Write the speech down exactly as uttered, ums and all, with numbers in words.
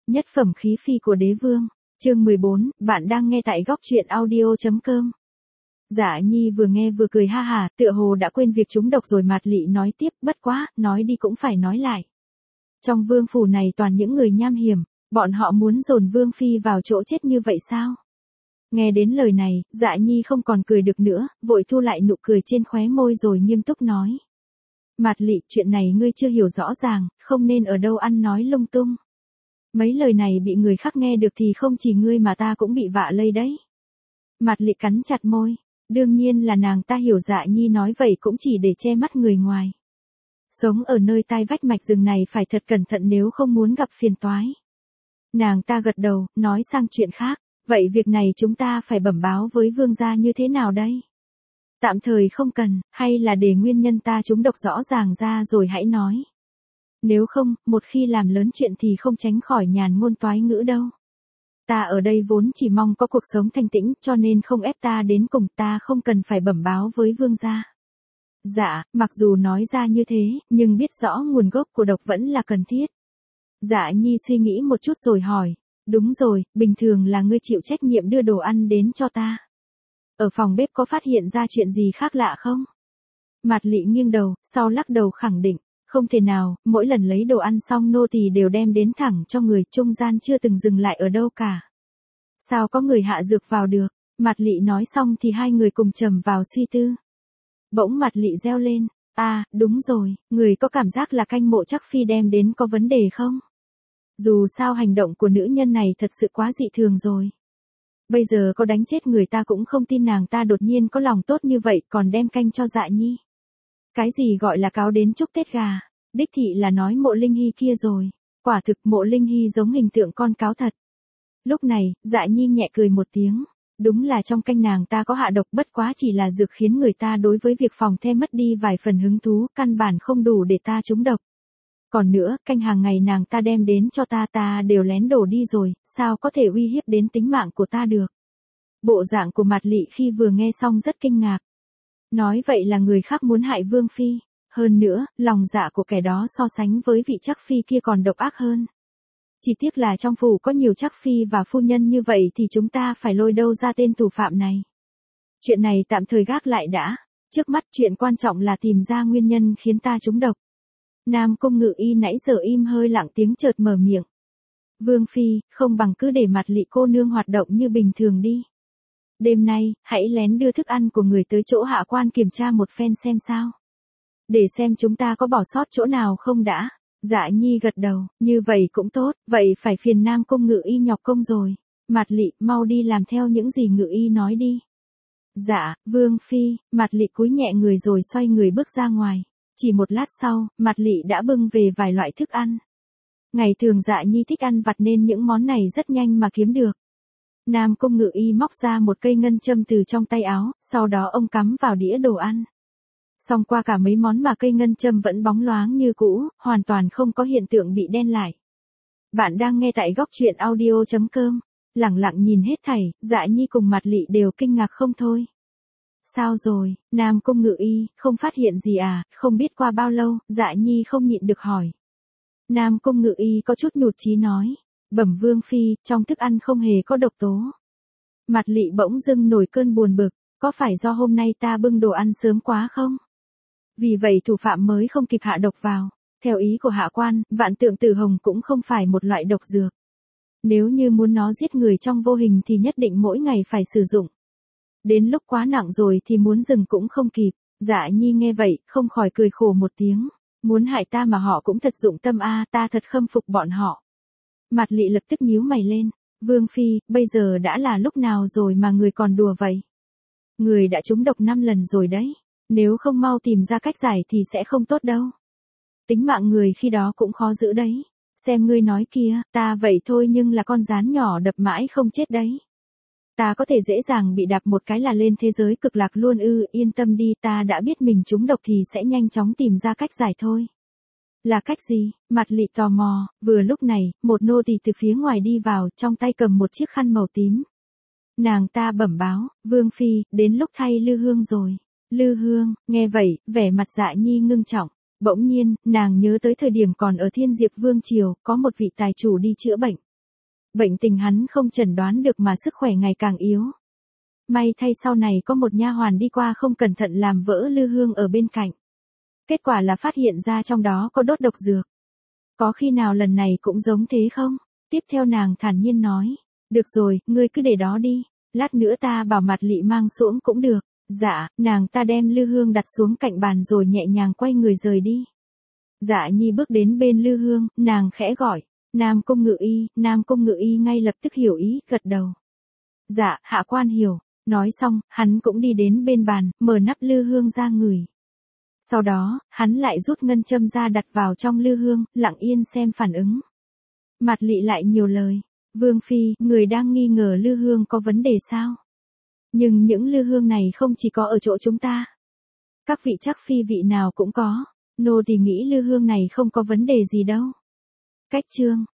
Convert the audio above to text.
Nhất phẩm khí phi của đế vương. Chương mười bốn, bạn đang nghe tại góc truyện audio.com. Dạ Nhi vừa nghe vừa cười ha hà, tựa hồ đã quên việc trúng độc rồi. Mạt Lị nói tiếp, bất quá, nói đi cũng phải nói lại. Trong vương phủ này toàn những người nham hiểm, bọn họ muốn dồn vương phi vào chỗ chết như vậy sao? Nghe đến lời này, Dạ Nhi không còn cười được nữa, vội thu lại nụ cười trên khóe môi rồi nghiêm túc nói. Mạt Lị, chuyện này ngươi chưa hiểu rõ ràng, không nên ở đâu ăn nói lung tung. Mấy lời này bị người khác nghe được thì không chỉ ngươi mà ta cũng bị vạ lây đấy. Mạt Lị cắn chặt môi, đương nhiên là nàng ta hiểu Dạ Nhi nói vậy cũng chỉ để che mắt người ngoài. Sống ở nơi tai vách mạch rừng này phải thật cẩn thận nếu không muốn gặp phiền toái. Nàng ta gật đầu, nói sang chuyện khác, vậy việc này chúng ta phải bẩm báo với vương gia như thế nào đây? Tạm thời không cần, hay là để nguyên nhân ta trúng độc rõ ràng ra rồi hãy nói. Nếu không, một khi làm lớn chuyện thì không tránh khỏi nhàn ngôn toái ngữ đâu. Ta ở đây vốn chỉ mong có cuộc sống thanh tĩnh, cho nên không ép ta đến cùng, ta không cần phải bẩm báo với vương gia. Dạ, mặc dù nói ra như thế, nhưng biết rõ nguồn gốc của độc vẫn là cần thiết. Dạ Nhi suy nghĩ một chút rồi hỏi, đúng rồi, bình thường là ngươi chịu trách nhiệm đưa đồ ăn đến cho ta. Ở phòng bếp có phát hiện ra chuyện gì khác lạ không? Mạt Lị nghiêng đầu, sau lắc đầu khẳng định, không thể nào, mỗi lần lấy đồ ăn xong nô tỳ đều đem đến thẳng cho người, trung gian chưa từng dừng lại ở đâu cả. Sao có người hạ dược vào được? Mạt Lị nói xong thì hai người cùng trầm vào suy tư. Bỗng Mạt Lị reo lên, à, đúng rồi, người có cảm giác là canh mộ chắc phi đem đến có vấn đề không? Dù sao hành động của nữ nhân này thật sự quá dị thường rồi. Bây giờ có đánh chết người ta cũng không tin nàng ta đột nhiên có lòng tốt như vậy còn đem canh cho Dạ Nhi. Cái gì gọi là cáo đến chúc Tết gà, đích thị là nói Mộ Linh Hy kia rồi. Quả thực Mộ Linh Hy giống hình tượng con cáo thật. Lúc này, Dạ Nhi nhẹ cười một tiếng. Đúng là trong canh nàng ta có hạ độc, bất quá chỉ là dược khiến người ta đối với việc phòng the mất đi vài phần hứng thú, căn bản không đủ để ta trúng độc. Còn nữa, canh hàng ngày nàng ta đem đến cho ta ta đều lén đổ đi rồi, sao có thể uy hiếp đến tính mạng của ta được. Bộ dạng của Mạt Lị khi vừa nghe xong rất kinh ngạc. Nói vậy là người khác muốn hại vương phi, hơn nữa, lòng dạ của kẻ đó so sánh với vị chắc phi kia còn độc ác hơn. Chỉ tiếc là trong phủ có nhiều chắc phi và phu nhân như vậy thì chúng ta phải lôi đâu ra tên thủ phạm này. Chuyện này tạm thời gác lại đã, trước mắt chuyện quan trọng là tìm ra nguyên nhân khiến ta trúng độc. Nam Cung Ngự Y nãy giờ im hơi lặng tiếng chợt mở miệng. Vương phi, không bằng cứ để Mạt Lị cô nương hoạt động như bình thường đi. Đêm nay, hãy lén đưa thức ăn của người tới chỗ hạ quan kiểm tra một phen xem sao. Để xem chúng ta có bỏ sót chỗ nào không đã. Dạ Nhi gật đầu, như vậy cũng tốt, vậy phải phiền Nam Cung Ngự Y nhọc công rồi. Mạt Lị, mau đi làm theo những gì Ngự Y nói đi. Dạ, Vương phi. Mạt Lị cúi nhẹ người rồi xoay người bước ra ngoài. Chỉ một lát sau, Mạt Lị đã bưng về vài loại thức ăn. Ngày thường Dạ Nhi thích ăn vặt nên những món này rất nhanh mà kiếm được. Nam Cung Ngự Y móc ra một cây ngân châm từ trong tay áo, sau đó ông cắm vào đĩa đồ ăn. Xong qua cả mấy món mà cây ngân châm vẫn bóng loáng như cũ, hoàn toàn không có hiện tượng bị đen lại. Bạn đang nghe tại góc truyện audio.com. Lẳng lặng nhìn hết thảy, Dạ Nhi cùng Mạt Lị đều kinh ngạc không thôi. Sao rồi, Nam Cung Ngự Y, không phát hiện gì à, không biết qua bao lâu, Dạ Nhi không nhịn được hỏi. Nam Cung Ngự Y có chút nhụt chí nói, bẩm vương phi, trong thức ăn không hề có độc tố. Mạt Lị bỗng dưng nổi cơn buồn bực, có phải do hôm nay ta bưng đồ ăn sớm quá không? Vì vậy thủ phạm mới không kịp hạ độc vào. Theo ý của hạ quan, Vạn Tượng Tử Hồng cũng không phải một loại độc dược. Nếu như muốn nó giết người trong vô hình thì nhất định mỗi ngày phải sử dụng. Đến lúc quá nặng rồi thì muốn dừng cũng không kịp. Dạ Nhi nghe vậy, không khỏi cười khổ một tiếng. Muốn hại ta mà họ cũng thật dụng tâm a, ta thật khâm phục bọn họ. Mạt Lị lập tức nhíu mày lên. Vương phi, bây giờ đã là lúc nào rồi mà người còn đùa vậy? Người đã trúng độc năm lần rồi đấy. Nếu không mau tìm ra cách giải thì sẽ không tốt đâu. Tính mạng người khi đó cũng khó giữ đấy. Xem ngươi nói kia, ta vậy thôi nhưng là con gián nhỏ đập mãi không chết đấy. Ta có thể dễ dàng bị đạp một cái là lên thế giới cực lạc luôn ư, yên tâm đi, ta đã biết mình trúng độc thì sẽ nhanh chóng tìm ra cách giải thôi. Là cách gì? Mạt Lị tò mò, vừa lúc này, một nô tỳ từ phía ngoài đi vào, trong tay cầm một chiếc khăn màu tím. Nàng ta bẩm báo, Vương phi, đến lúc thay lư hương rồi. Lư hương, nghe vậy, vẻ mặt Dạ Nhi ngưng trọng. Bỗng nhiên, nàng nhớ tới thời điểm còn ở Thiên Diệp Vương Triều, có một vị tài chủ đi chữa bệnh. Bệnh tình hắn không chẩn đoán được mà sức khỏe ngày càng yếu. May thay sau này có một nha hoàn đi qua không cẩn thận làm vỡ lư hương ở bên cạnh. Kết quả là phát hiện ra trong đó có đốt độc dược. Có khi nào lần này cũng giống thế không? Tiếp theo nàng thản nhiên nói. Được rồi, ngươi cứ để đó đi. Lát nữa ta bảo Mạt Lị mang xuống cũng được. Dạ, nàng ta đem lư hương đặt xuống cạnh bàn rồi nhẹ nhàng quay người rời đi. Dạ Nhi bước đến bên lư hương, nàng khẽ gọi. Nam Cung Ngự Y, Nam Cung Ngự Y ngay lập tức hiểu ý, gật đầu. Dạ, hạ quan hiểu. Nói xong, hắn cũng đi đến bên bàn, mở nắp lư hương ra ngửi. Sau đó, hắn lại rút ngân châm ra đặt vào trong lư hương, lặng yên xem phản ứng. Mạt Lị lại nhiều lời. Vương Phi, người đang nghi ngờ lư hương có vấn đề sao? Nhưng những lư hương này không chỉ có ở chỗ chúng ta. Các vị chắc phi vị nào cũng có. Nô thì nghĩ lư hương này không có vấn đề gì đâu. Cách chương